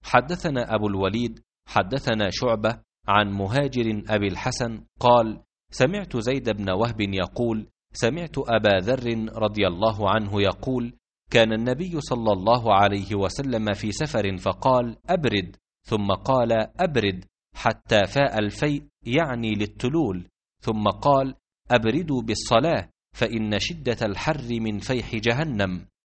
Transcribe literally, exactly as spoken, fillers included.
حدثنا أبو الوليد حدثنا شعبة عن مهاجر أبي الحسن قال: سمعت زيد بن وهب يقول: سمعت أبا ذر رضي الله عنه يقول: كان النبي صلى الله عليه وسلم في سفر فقال: أبرد، ثم قال: أبرد، حتى فاء الفيء يعني للتلول، ثم قال: أبردوا بالصلاة فإن شدة الحر من فيح جهنم.